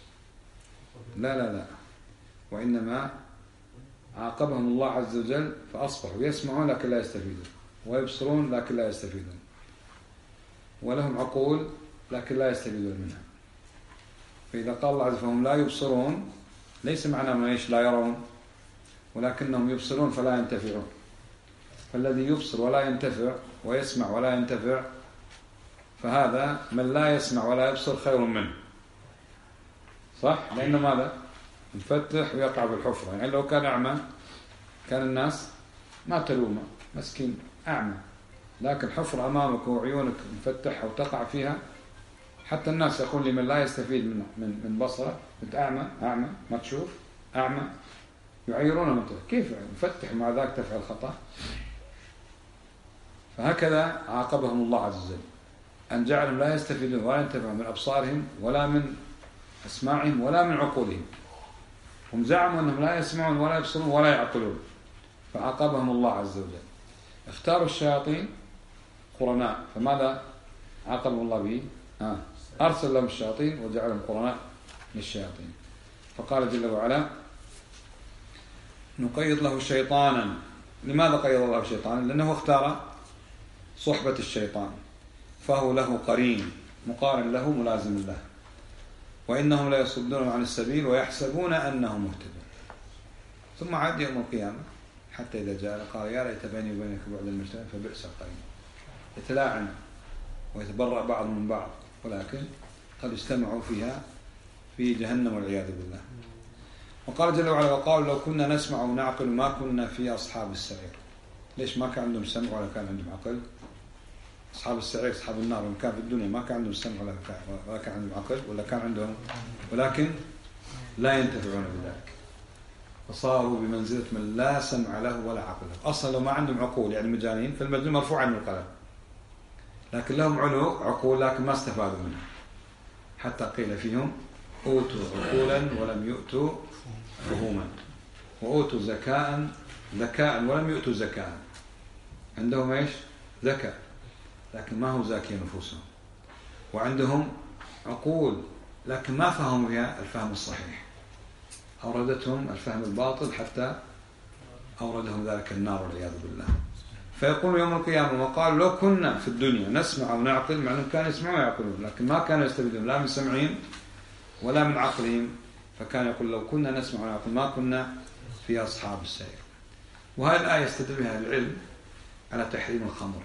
لا، وإنما عاقبهم الله عز وجل فأصبحوا يسمعون لكن لا يستفيدون، ويبصرون لكن لا يستفيدون، ولهم عقول لكن لا يستفيدون منها. فإذا قال الله عز وجل فهم لا يبصرون، ليس معناه إيش لا يرون، ولكنهم يبصرون فلا ينتفعون. فالذي يبصر ولا ينتفع ويسمع ولا ينتفع، فهذا من لا يسمع ولا يبصر خير منه. صح؟ لأنه ماذا؟ يفتح ويقع بالحفرة. يعني لو كان أعمى كان الناس ما تلومه، مسكين أعمى، لكن حفرة أمامك وعيونك مفتحة وتقع فيها، حتى الناس يقول لمن لا يستفيد من بصره أنت أعمى ما تشوف، أعمى، يعيرونه منه، كيف مفتح مع ذاك تفعل خطأ؟ فهكذا عاقبهم الله عز وجل، أن جعلهم لا يستفيدون ولا ينتفعون من أبصارهم ولا من أسماعهم ولا من عقولهم. هم زعموا أنهم لا يسمعون ولا يبصرون ولا يعقلون، فعاقبهم الله عز وجل. اختاروا الشياطين قرناء، فماذا عاقبهم الله به؟ أرسل لهم الشياطين وجعلهم قرناء للشياطين. فقال جل وعلا نقيض له شيطانا. لماذا قيض الله شيطانا؟ لأنه اختار صحبة الشيطان، فهو له قرين مقارن له ملازم له، وإنهم لا يصدون عن السبيل ويحسبون أنهم مهتدون. ثم عاد يوم القيامة حتى إذا جاء قال يا ليت بيني وبينك بعد المجتمع فبئس القرين. يتلاعن ويتبرأ بعض من بعض، ولكن قد اجتمعوا فيها في جهنم والعياذ بالله. وقال جل وعلا وقالوا لو كنا نسمع ونعقل ما كنا في أصحاب السعير. ليش ما كان عندهم سمع ولا كان عندهم عقل؟ أصحاب السعير أصحاب النار، وإن كان في الدنيا ما كان عندهم سمع ولا كان عندهم عقل، ولا كان عندهم، ولكن لا ينتفعون بذلك، فصاروا بمنزلة من لا سمع له ولا عقل له. أصلا لو ما عندهم عقول يعني مجانين، فالمجنون مرفوع عن القلم، لكن لهم عقول لكن ما استفادوا منها، حتى قيل فيهم أوتوا عقولا ولم يؤتوا فهوما، وأوتوا ذكاء ولم يؤتوا زكاء. عندهم ايش؟ ذكاء لكن ما هو زاكي نفوسهم، وعندهم عقول لكن ما فهموا فيها الفهم الصحيح، أوردتهم الفهم الباطل حتى أوردهم ذلك النار والعياذ بالله. فيقول يوم القيامة وقال لو كنا في الدنيا نسمع ونعقل، مع أنهم كانوا يسمعون ويعقلون لكن ما كانوا يستفيدون لا من سمعهم ولا من عقلهم، فكان يقول لو كنا نسمع ونعقل ما كنا في أصحاب السعير. وهذه الآية يستدل بها العلم على تحريم الخمر.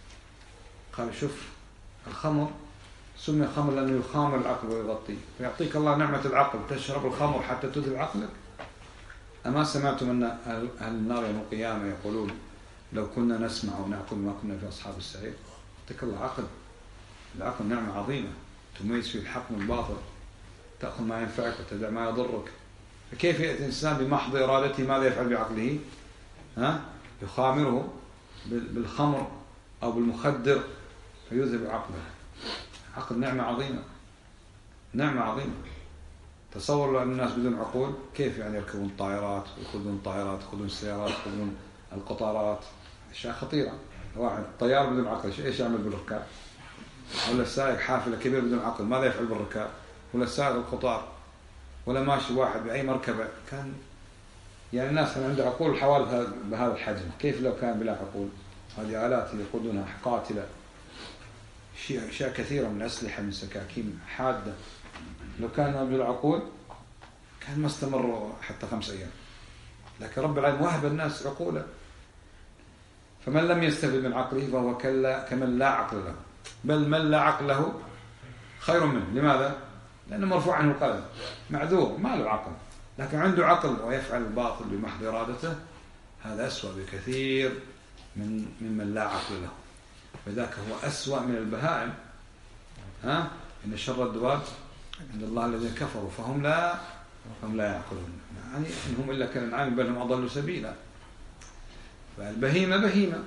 قال شوف الخمر سمي خمر لأنه يخامر العقل ويغطيه، فيعطيك الله نعمة العقل تشرب الخمر حتى تذهب عقلك. أما سمعتم أن أهل النار يوم القيامة يقولون لو كنا نسمع ونعقل ما كنا في أصحاب السعير؟ يعطيك الله عقل، العقل نعمة عظيمة تميز فيه الحق من الباطل، تأخذ ما ينفعك وتدع ما يضرك. فكيف يأتي الإنسان بمحض إرادته ماذا يفعل بعقله؟ يخامره بالخمر أو بالمخدر فيذهب عقله. عقل نعمة عظيمة، نعمة عظيمة. تصور لو أن الناس بدون عقول كيف يعني يركبون الطائرات ويأخذون طائرات يأخذون السيارات يأخذون القطارات، أشياء خطيرة. واحد طيار بدون عقل إيش يعمل بالركاب؟ ولا السائق حافلة كبيرة بدون عقل ماذا يفعل بالركاب؟ ولا السائق القطار؟ ولا ماشي واحد بأي مركبة كان يعني الناس كان عنده عقول حوالي بهذا الحجم، كيف لو كان بلا عقول؟ هذه آلات يقودونها قاتلة، أشياء كثيرة من أسلحة من سكاكين حادة، لو كان بالعقول كان ما استمروا حتى 5 أيام. لكن رب العالمين وهب الناس عقولا، فمن لم يستفد من عقله فهو كمن لا عقل له، بل من لا عقل له خير منه. لماذا؟ لأنه مرفوع عنه القلم، معذور ما له عقل، لكن عنده عقل ويفعل الباطل بمحض إرادته، هذا أسوأ بكثير ممن لا عقل له، وذاك هو أسوأ من البهائم. إن شر الدواب عند الله الذين كفروا فهم لا يعقلون، يعني إنهم إلا كالأنعام بل هم أضلوا سبيلا. فالبهيمة بهيمة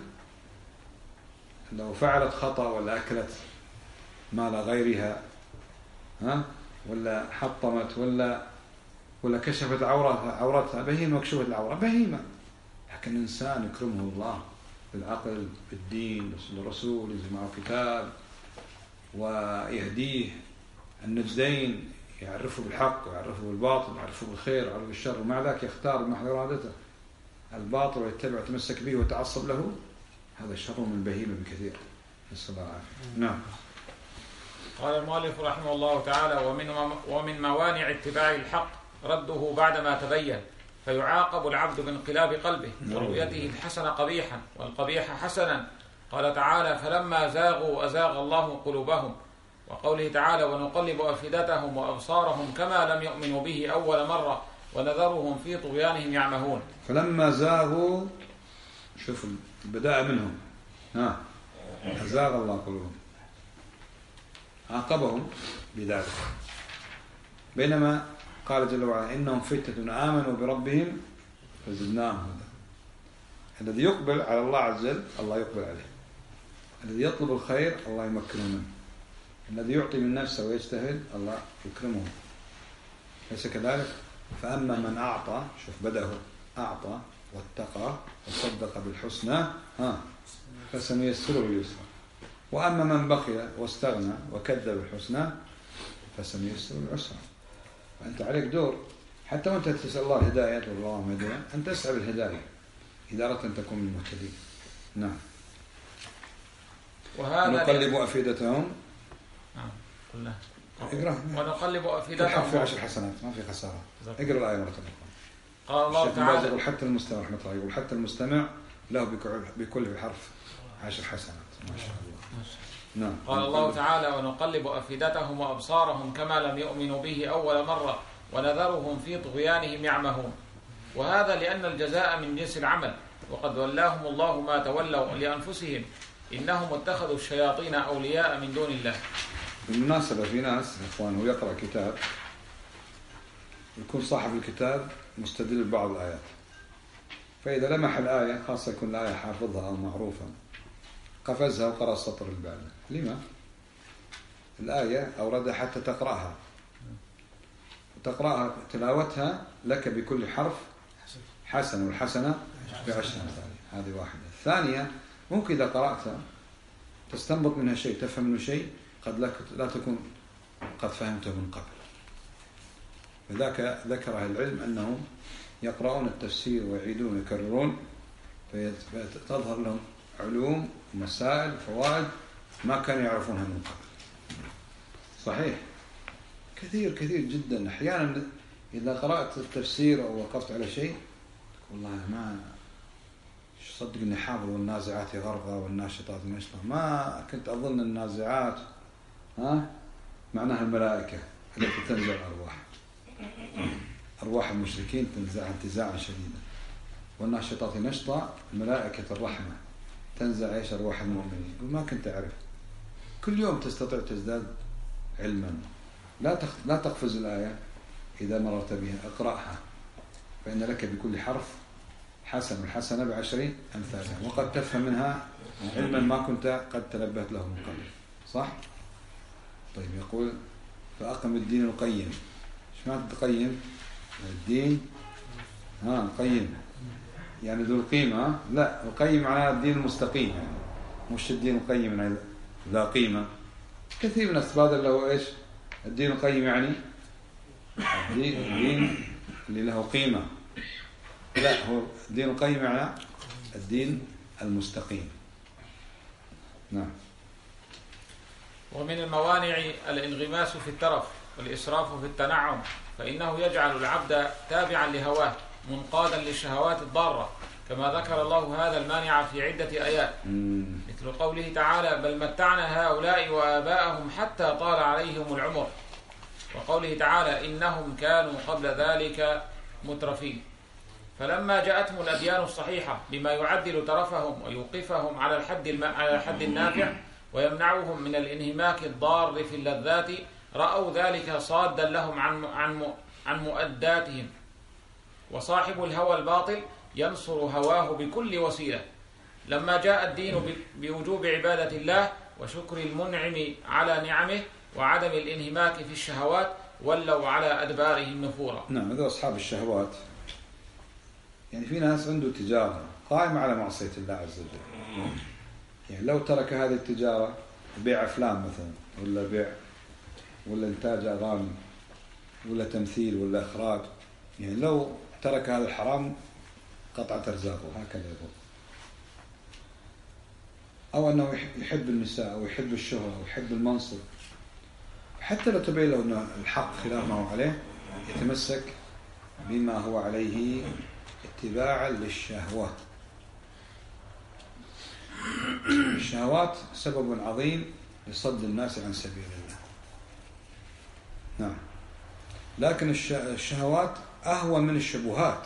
لو فعلت خطأ ولا أكلت مال غيرها ولا حطمت ولا كشفت عورتها، بهيمة وكشفت العورة بهيمة. لكن إنسان يكرمه الله بالعقل بالدين بالرسول، ينزل معه كتاب ويهديه النجدين، يعرفه بالحق ويعرفه بالباطل ويعرفه بالخير ويعرفه بالشر، ومع ذلك يختار بمحض إرادته الباطل ويتبع ويتمسك به ويتعصب له، هذا شر من البهيمة بكثير. نسأل الله العافية. نعم. قال المؤلف رحمه الله تعالى: ومن موانع اتباع الحق رده بعدما تبين، فيعاقب العبد بانقلاب قلبه ورؤيته الحسن قبيحا والقبيح حسنا. قال تعالى: فلما زاغوا أزاغ الله قلوبهم. وقوله تعالى: ونقلب أفئدتهم وأبصارهم كما لم يؤمنوا به أول مرة ونذرهم في طغيانهم يعمهون. فلما زاغوا، شوف البداء منهم، أزاغ الله قلوبهم، عاقبهم بذلك. بينما قال جل وعلا: إنهم فتنة آمنوا بربهم فزدناهم هدى. الذي يقبل على الله عز وجل الله يقبل عليه، الذي يطلب الخير الله يمكنه منه، الذي يعطي من نفسه ويجتهد الله يكرمه. ليس كذلك؟ فأما من أعطى، شوف بدأه، أعطى واتقى وصدق بالحسنى فسنيسره لليسرى، وأما من بخل واستغنى وكذب بالحسنى فسنيسره للعسرى. فأنت عليك دور، حتى وأنت تسأل الله الهداية والله هداية، أن تسعى بالهداية إذا أردت أن تكون من المهتدين. نعم. ونقلب أفئدتهم، ونقلب أفئدتهم في 10 حسنات، ما في خسارة. اقرأ الآية مرة أخرى. قال الله تعالى: يقول حتى المستمع رحمة الله، يقول حتى المستمع له بكل حرف 10 حسنات. ما شاء الله. نعم. قال الله تعالى: ونقلب أفئدتهم وأبصارهم كما لم يؤمنوا به أول مرة ونذرهم في طغيانهم يعمهون. وهذا لأن الجزاء من جنس العمل، وقد ولاهم الله ما تولوا لأنفسهم، إنهم اتخذوا الشياطين أولياء من دون الله. بالمناسبة في ناس إخوان هو يقرأ كتاب، يكون صاحب الكتاب مستدل ببعض الآيات، فإذا لمح الآية، خاصة يكون الآية حافظها أو معروفة، قفزها وقرأ السطر اللي بعده. لما؟ الآية أوردها حتى تقرأها، وتقرأها تلاوتها لك بكل حرف حسن، والحسنة ب10 أمثالها. هذه واحدة. الثانية، ممكن إذا قرأتها تستنبط منها شيء، تفهم منه شيء قد لا تكون قد فهمته من قبل. فذاك ذكر أهل العلم أنهم يقرؤون التفسير ويعيدون ويكررون، فتظهر لهم علوم ومسائل وفوائد ما كانوا يعرفونها من قبل. صحيح، كثير جدا. أحيانا إذا قرأت التفسير أو وقفت على شيء والله ما صدق إني حافظ، والنازعات غرقا والناشطات نشطا، ما كنت أظن النازعات معناها الملائكة التي تنزع الأرواح، أرواح المشركين تنزع انتزاعا شديدا، والناشطات نشطا الملائكة الرحمة تنزع ايش؟ أرواح المؤمنين. ما كنت أعرف. كل يوم تستطيع تزداد علما. لا تقفز الآية إذا مررت بها، اقرأها، فإن لك بكل حرف حسن، والحسنة ب10 أمثالها، وقد تفهم منها علما ما كنت قد تنبهت له من قبل. صح؟ طيب، يقول: فأقم الدين القيم. ايش معنى القيم؟ الدين قيم يعني ذو القيمة. لا، القيم معناه الدين المستقيم، يعني مش الدين القيم يعني لا قيمة. كثير من الناس له ايش الدين القيم، يعني الدين اللي له قيمة. لا، هو الدين القيم يعني الدين المستقيم. نعم. ومن الموانع الانغماس في الترف والإسراف في التنعم، فإنه يجعل العبد تابعا لهواه منقادا للشهوات الضارة، كما ذكر الله هذا المانع في عدة آيات، مثل قوله تعالى: بل متعنا هؤلاء وآباءهم حتى طال عليهم العمر، وقوله تعالى: إنهم كانوا قبل ذلك مترفين. فلما جاءتهم الأديان الصحيحة بما يعدل ترفهم ويوقفهم على الحد النافع ويمنعهم من الانهماك الضار في اللذات، رأوا ذلك صادا لهم عن مؤداتهم. وصاحب الهوى الباطل ينصر هواه بكل وسيلة. لما جاء الدين بوجوب عبادة الله وشكر المنعم على نعمه وعدم الانهماك في الشهوات، ولوا على أدبارهم نفورا. نعم، هذول أصحاب الشهوات. يعني في ناس عنده تجارة قائمة على معصية الله عز وجل، يعني لو ترك هذه التجارة، بيع أفلام مثلا، ولا بيع، ولا إنتاج أغاني، ولا تمثيل، ولا إخراج، يعني لو ترك هذا الحرام قطعت أرزاقه، هكذا يقول. أو أنه يحب النساء، أو يحب الشهرة، أو يحب المنصب، حتى لو تبين له أن الحق خلاف ما هو عليه يتمسك بما هو عليه اتباعا للشهوة. الشهوات سبب عظيم لصد الناس عن سبيل الله. نعم، لكن الشهوات أهون من الشبهات.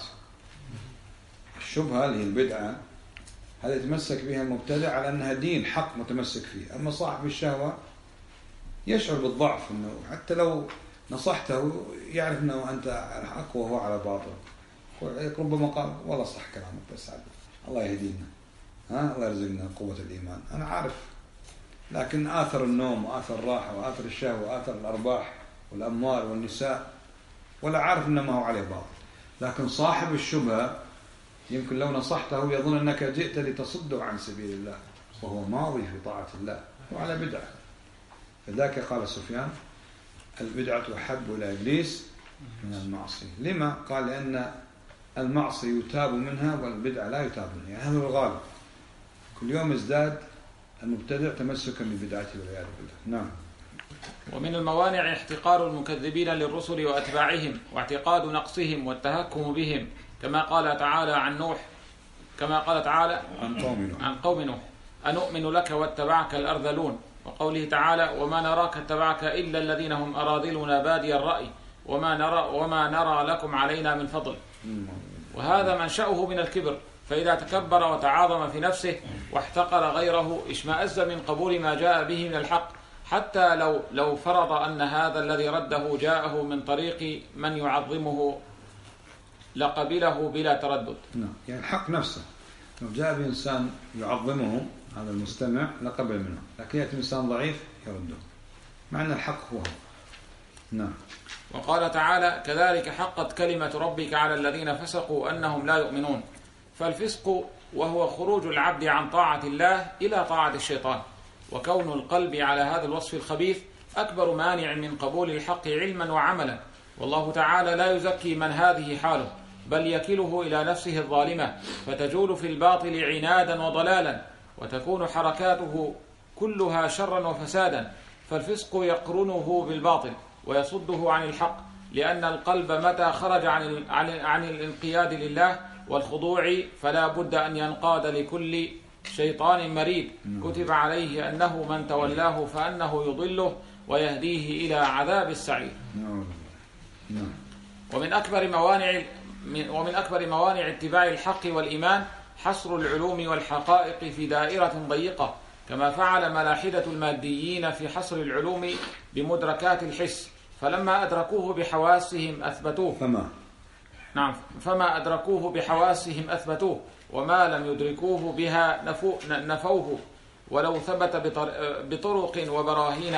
الشبهة اللي هي البدعة هذا يتمسك بها المبتدع على أنها دين حق متمسك فيه. أما صاحب الشهوة يشعر بالضعف، أنه حتى لو نصحته يعرف أنه أنت على حق وهو على باطل. ربما قال والله صح كلامك بس عدل. الله يهدينا، الله يرزقنا قوة الإيمان، أنا عارف، لكن آثر النوم وآثر الراحة وآثر الشهوة وآثر الأرباح والأموال والنساء، ولا عارف أنه ما هو عليه باطل. لكن صاحب الشبهة يمكن لو نصحته يظن أنك جئت لتصده عن سبيل الله، وهو ماضي في طاعة الله وعلى بدعة. فذاك قال سفيان البدعة أحب إلى إبليس من المعصية. لما؟ قال لأن المعصية يتاب منها والبدعة لا يتاب منها، يعني هذا هو الغالب. كل يوم ازداد المبتدع تمسكا ببدعته والعياذ بالله. نعم. ومن الموانع احتقار المكذبين للرسل وأتباعهم واعتقاد نقصهم والتهكم بهم، كما قال تعالى عن نوح، كما قال تعالى عن قوم نوح أنؤمن لك واتبعك الأرذلون، وقوله تعالى وما نراك اتبعك إلا الذين هم أراذلنا بادي الرأي وما نرى لكم علينا من فضل. وهذا منشأه من الكبر، فإذا تكبر وتعاظم في نفسه واحتقر غيره اشمأز من قبول ما جاء به من الحق، حتى لو فرض أن هذا الذي رده جاءه من طريق من يعظمه لقبله بلا تردد. نعم، يعني الحق نفسه لو جاء بإنسان يعظمه هذا المستمع لقبل منه، لكن يأتي إنسان ضعيف يرده، مع أن الحق هو. نعم. وقال تعالى كذلك حقت كلمة ربك على الذين فسقوا أنهم لا يؤمنون. فالفسق وهو خروج العبد عن طاعة الله إلى طاعة الشيطان، وكون القلب على هذا الوصف الخبيث أكبر مانع من قبول الحق علما وعملا. والله تعالى لا يزكي من هذه حاله، بل يكله إلى نفسه الظالمة، فتجول في الباطل عنادا وضلالا، وتكون حركاته كلها شرا وفسادا. فالفسق يقرنه بالباطل ويصده عن الحق، لأن القلب متى خرج عن الانقياد لله والخضوع فلا بد أن ينقاد لكل شيطان مريد كتب عليه أنه من تولاه فأنه يضله ويهديه إلى عذاب السعير. ومن أكبر موانع اتباع الحق والإيمان حصر العلوم والحقائق في دائرة ضيقة، كما فعل ملاحدة الماديين في حصر العلوم بمدركات الحس، فلما أدركوه بحواسهم أثبتوه وما لم يدركوه بها نفوه، ولو ثبت بطرق وبراهين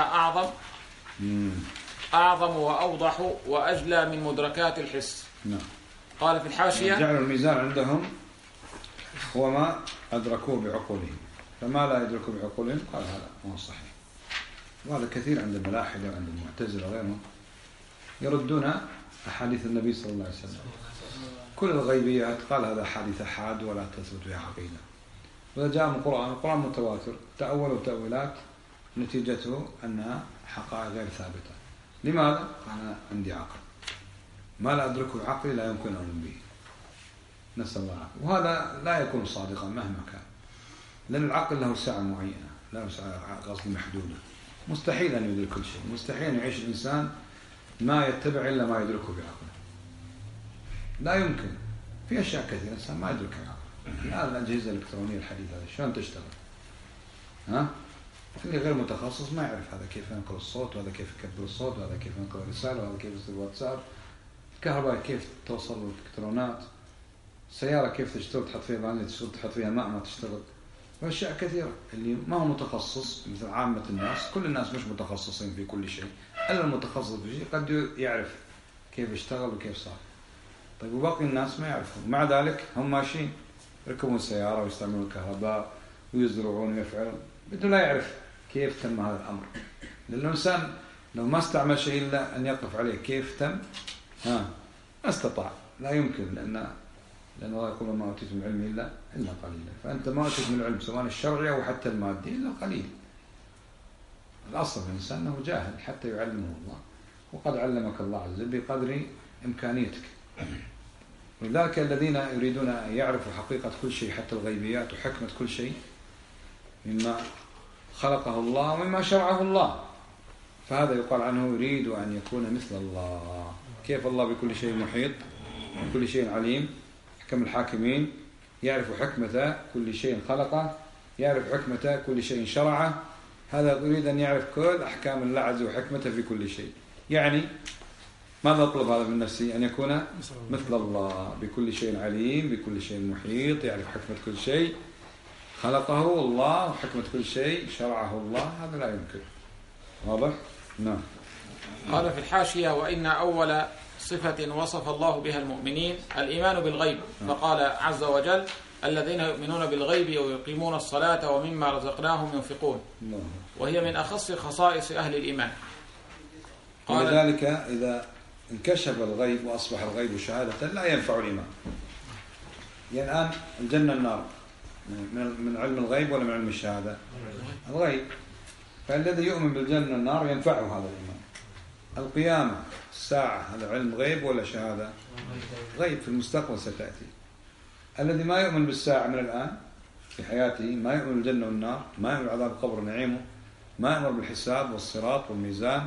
أعظم وأوضح وأجلى من مدركات الحس. قال في الحاشية جعلوا الميزان عندهم هو ما أدركوه بعقولهم، فما لا يدركوا بعقولهم قال هذا ما هو صحيح. وهذا كثير عند الملاحدة وعند المعتزلة وغيرهم، يردون أحاديث النبي صلى الله عليه وسلم. كل الغيبيات قال هذا حادث أحاد ولا تثبت بها عقيدة. وإذا جاء من القرآن متواتر تأولوا تأويلات نتيجته أنها حقائق غير ثابتة. لماذا؟ أنا عندي عقل، ما لا أدركه عقلي لا يمكن أن به. نسأل الله العافية. وهذا لا يكون صادقا مهما كان، لأن العقل له سعة معينة، له سعة قصد محدودة، مستحيل أن يدرك كل شيء، مستحيل أن يعيش الإنسان ما يتبع إلا ما يدركه بعقله، لا يمكن. في أشياء كثيرة الإنسان ما يدركها بعقله. الآن الأجهزة الإلكترونية الحديثة هذه شلون تشتغل؟ اللي غير متخصص ما يعرف هذا كيف ينقل الصوت، وهذا كيف يكبر الصوت، وهذا كيف ينقل الرسالة، وهذا كيف يصير واتساب، الكهرباء كيف توصل الإلكترونات، السيارة كيف تشتغل، تحط فيها بنزين تشتغل، تحط فيها ماء ما تشتغل، وأشياء كثيرة. اللي ما هو متخصص مثل عامة الناس، كل الناس مش متخصصين في كل شيء، إلا المتخصص في شيء قد يعرف كيف يشتغل وكيف صار. طيب وباقي الناس ما يعرفون، مع ذلك هم ماشيين يركبون السيارة ويستعملون الكهرباء ويزرعون ويفعلون بدون لا يعرف كيف تم هذا الأمر. لأن الإنسان لو ما استعمل شيء إلا أن يقف عليه كيف تم ما استطاع، لا يمكن، لأن الله يقول ما أوتيت من العلم إلا قليلا. فأنت ما أوتيت من العلم سواء الشرعي أو حتى المادي إلا قليل. الأصل في الإنسان أنه جاهل حتى يعلمه الله، وقد علمك الله عز وجل بقدر إمكانيتك. ولذلك الذين يريدون أن يعرفوا حقيقة كل شيء حتى الغيبيات وحكمة كل شيء مما خلقه الله ومما شرعه الله، فهذا يقال عنه يريد أن يكون مثل الله. كيف الله بكل شيء محيط، بكل شيء عليم، حكم الحاكمين، يعرف حكمة كل شيء خلقه، يعرف حكمة كل شيء شرعه. هذا يريد أن يعرف كل أحكام الله عز وجل وحكمته في كل شيء. يعني ماذا أطلب هذا من نفسي؟ أن يكون مثل الله، بكل شيء عليم، بكل شيء محيط، يعرف حكمة كل شيء خلقه الله وحكمة كل شيء شرعه الله. هذا لا يمكن. واضح؟ نعم. قال في الحاشية: وإن أول صفة وصف الله بها المؤمنين الإيمان بالغيب، فقال عز وجل: الذين يؤمنون بالغيب ويقيمون الصلاة ومما رزقناهم ينفقون، وهي من أخص خصائص أهل الإيمان. ولذلك إذا انكشف الغيب وأصبح الغيب شهادة لا ينفع الإيمان. يعني الآن الجنة النار من علم الغيب ولا من علم الشهادة؟ الغيب. فالذي يؤمن بالجنة النار ينفعه هذا الإيمان. القيامة، الساعة، هذا علم غيب ولا شهادة؟ غيب، في المستقبل ستأتي. الذي ما يؤمن بالساعة من الآن في حياته، ما يؤمن بالجنة والنار، ما يؤمن بعذاب القبر ونعيمه، ما يؤمن بالحساب والصراط والميزان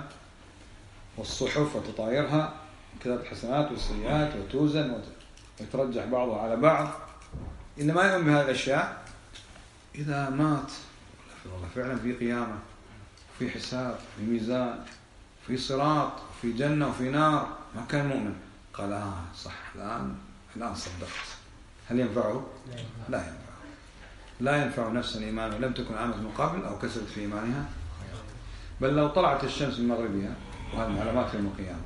والصحف وتطايرها، كتاب الحسنات والسيئات وتوزن ويترجح بعضها على بعض، إن ما يؤمن بهذه الأشياء إذا مات والله فعلا في قيامة، في حساب، في ميزان، في صراط، في جنة وفي نار، ما كان مؤمن. قال صح، الآن صدقت. هل ينفعه؟ لا ينفعه. لا ينفع نفسا إيمانه لم تكن آمنت من قبل أو كسبت في إيمانها. بل لو طلعت الشمس من مغربها، وهذه من علامات يوم القيامة.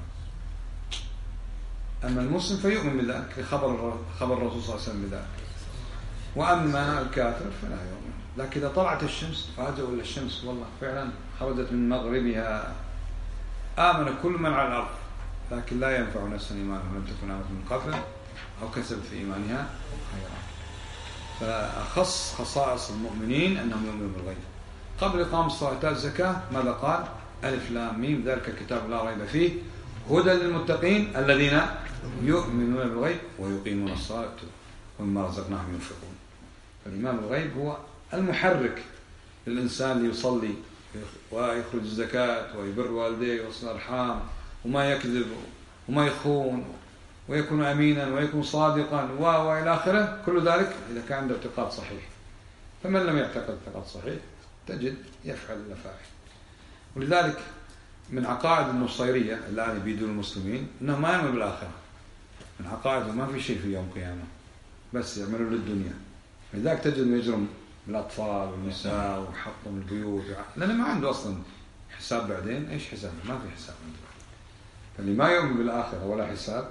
أما المسلم فيؤمن بذلك خبر الرسول صلى الله عليه وسلم بذلك. وأما الكافر فلا يؤمن. لكن إذا طلعت الشمس فاجئوا إلى الشمس والله فعلا خرجت من مغربها، آمن كل من على الأرض، لكن لا ينفع نفسا إيمانه لم تكن آمنت من قبل أو كسبت في إيمانها خيرا. فأخص خصائص المؤمنين أنهم يؤمنون بالغيب. قبل إقام الصلاة الزكاة ماذا قال؟ ألف لام ميم ذلك الكتاب لا ريب فيه هدى للمتقين الذين يؤمنون بالغيب ويقيمون الصلاة ومما رزقناهم ينفقون. فالإيمان بالغيب هو المحرك للإنسان ليصلي ويخرج الزكاة ويبر والديه ويصل الأرحام وما يكذب وما يخون ويكون أمينا ويكون صادقا وإلى آخره. كل ذلك إذا كان عنده اعتقاد صحيح. فمن لم يعتقد اعتقاد صحيح تجد يفعل الأفاعي. ولذلك من عقائد النصيرية الآن يبيدون المسلمين أنه ما يؤمن بالآخرة. من عقائدهم ما في شيء في يوم القيامة، بس يعملون للدنيا. لذلك تجد يجرم بالأطفال والنساء وحطهم البيوت، لأنه ما عنده أصلا حساب بعدين. إيش حساب؟ ما في حساب عنده. فاللي ما يؤمن بالآخرة ولا حساب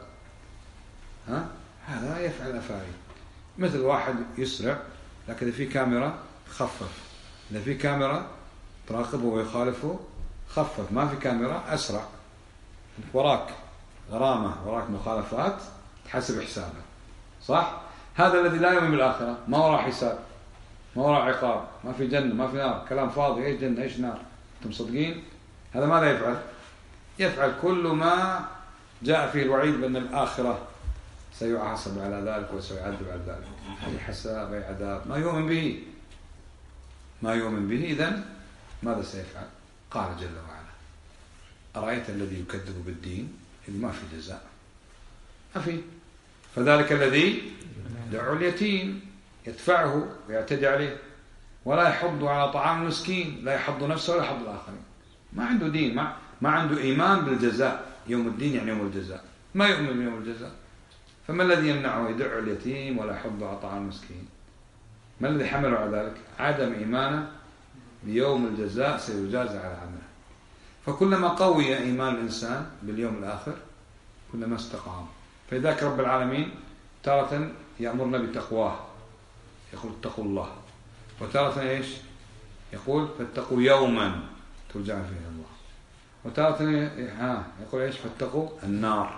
هذا يفعل أفاعي. مثل واحد يسرع لكن إذا في كاميرا خفف، إذا في كاميرا تراقبه ويخالفه خفف، ما في كاميرا أسرع. وراك غرامة، وراك مخالفات تحسب حسابه، صح؟ هذا الذي لا يؤمن بالآخرة ما وراء حساب، ما وراء عقاب، ما في جنة ما في نار، كلام فاضي. إيش جنة إيش نار؟ أنتم صدقين؟ هذا ماذا يفعل؟ يفعل كل ما جاء فيه الوعيد بأن الآخرة سيحاسب على ذلك وسيعذب على ذلك. أي حساب أي عذاب ما يؤمن به، ما يؤمن به. إذن ماذا سيفعل؟ قال جل وعلا: أرأيت الذي يكذب بالدين اللي ما في جزاء، ما في. فذلك الذي يدعو اليتيم يدفعه ويعتدي عليه ولا يحض على طعام المسكين، لا يحض نفسه ولا يحض الآخرين. ما عنده دين، ما عنده إيمان بالجزاء. يوم الدين يعني يوم الجزاء، ما يؤمن بيوم الجزاء. فما الذي يمنعه يدعو اليتيم ولا يحض على طعام المسكين؟ ما الذي حمله على ذلك؟ عدم إيمانه بيوم الجزاء سيجازى على عمله. فكلما قوي إيمان الإنسان باليوم الآخر كلما استقام. فلذلك رب العالمين تارة يأمرنا بتقواه، يقول اتقوا الله، وتارة إيش؟ يقول فاتقوا يوما ترجع فيه الله، وتارة يقول إيش؟ فاتقوا النار.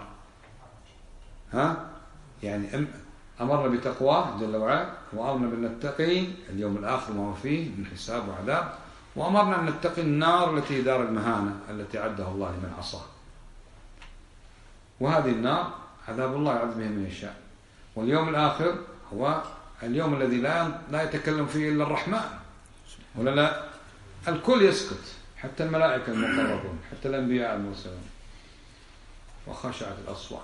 يعني أمرنا بتقواه جل وعلا، وأمرنا بأن نتقي اليوم الآخر ما هو فيه من حساب وعذاب، وأمرنا أن نتقي النار التي دار المهانة التي عدها الله لمن عصاه. وهذه النار عذاب الله يعذب بها من يشاء. واليوم الآخر هو اليوم الذي لا يتكلم فيه إلا الرحمن، ولا لا؟ الكل يسكت، حتى الملائكة المقربون، حتى الأنبياء المرسلون، وخشعت الأصوات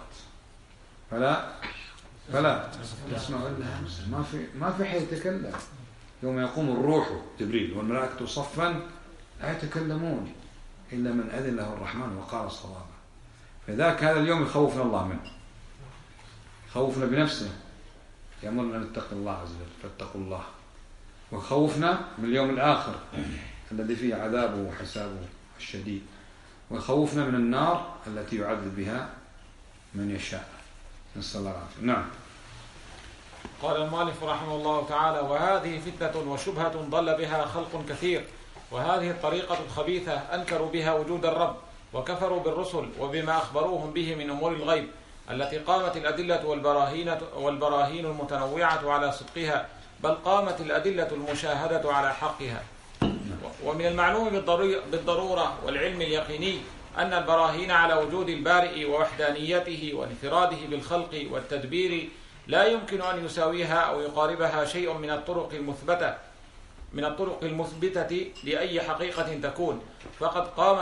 فلا تسمع إلا همسا، ما في حد يتكلم. يوم يقوم الروح جبريل والملائكة صفا لا يتكلمون إلا من أذن له الرحمن وقال صوابا. فذاك هذا اليوم يخوفنا الله منه، خوفنا بنفسه، يأمرنا أن نتقي الله عز وجل فاتقوا الله، وخوفنا من اليوم الآخر الذي فيه عذابه وحسابه الشديد، وخوفنا من النار التي يعذب بها من يشاء. نسأل الله العافية. نعم. قال المؤلف رحمه الله تعالى: وهذه فتنة وشبهة ضل بها خلق كثير، وهذه الطريقة الخبيثة أنكروا بها وجود الرب، وكفروا بالرسل وبما أخبروهم به من أمور الغيب التي قامت الأدلة والبراهين المتنوعة على صدقها، بل قامت الأدلة المشاهدة على حقها. ومن المعلوم بالضرورة والعلم اليقيني أن البراهين على وجود البارئ ووحدانيته وانفراده بالخلق والتدبير لا يمكن أن يساويها أو يقاربها شيء من الطرق المثبتة لأي حقيقة تكون، فقد قام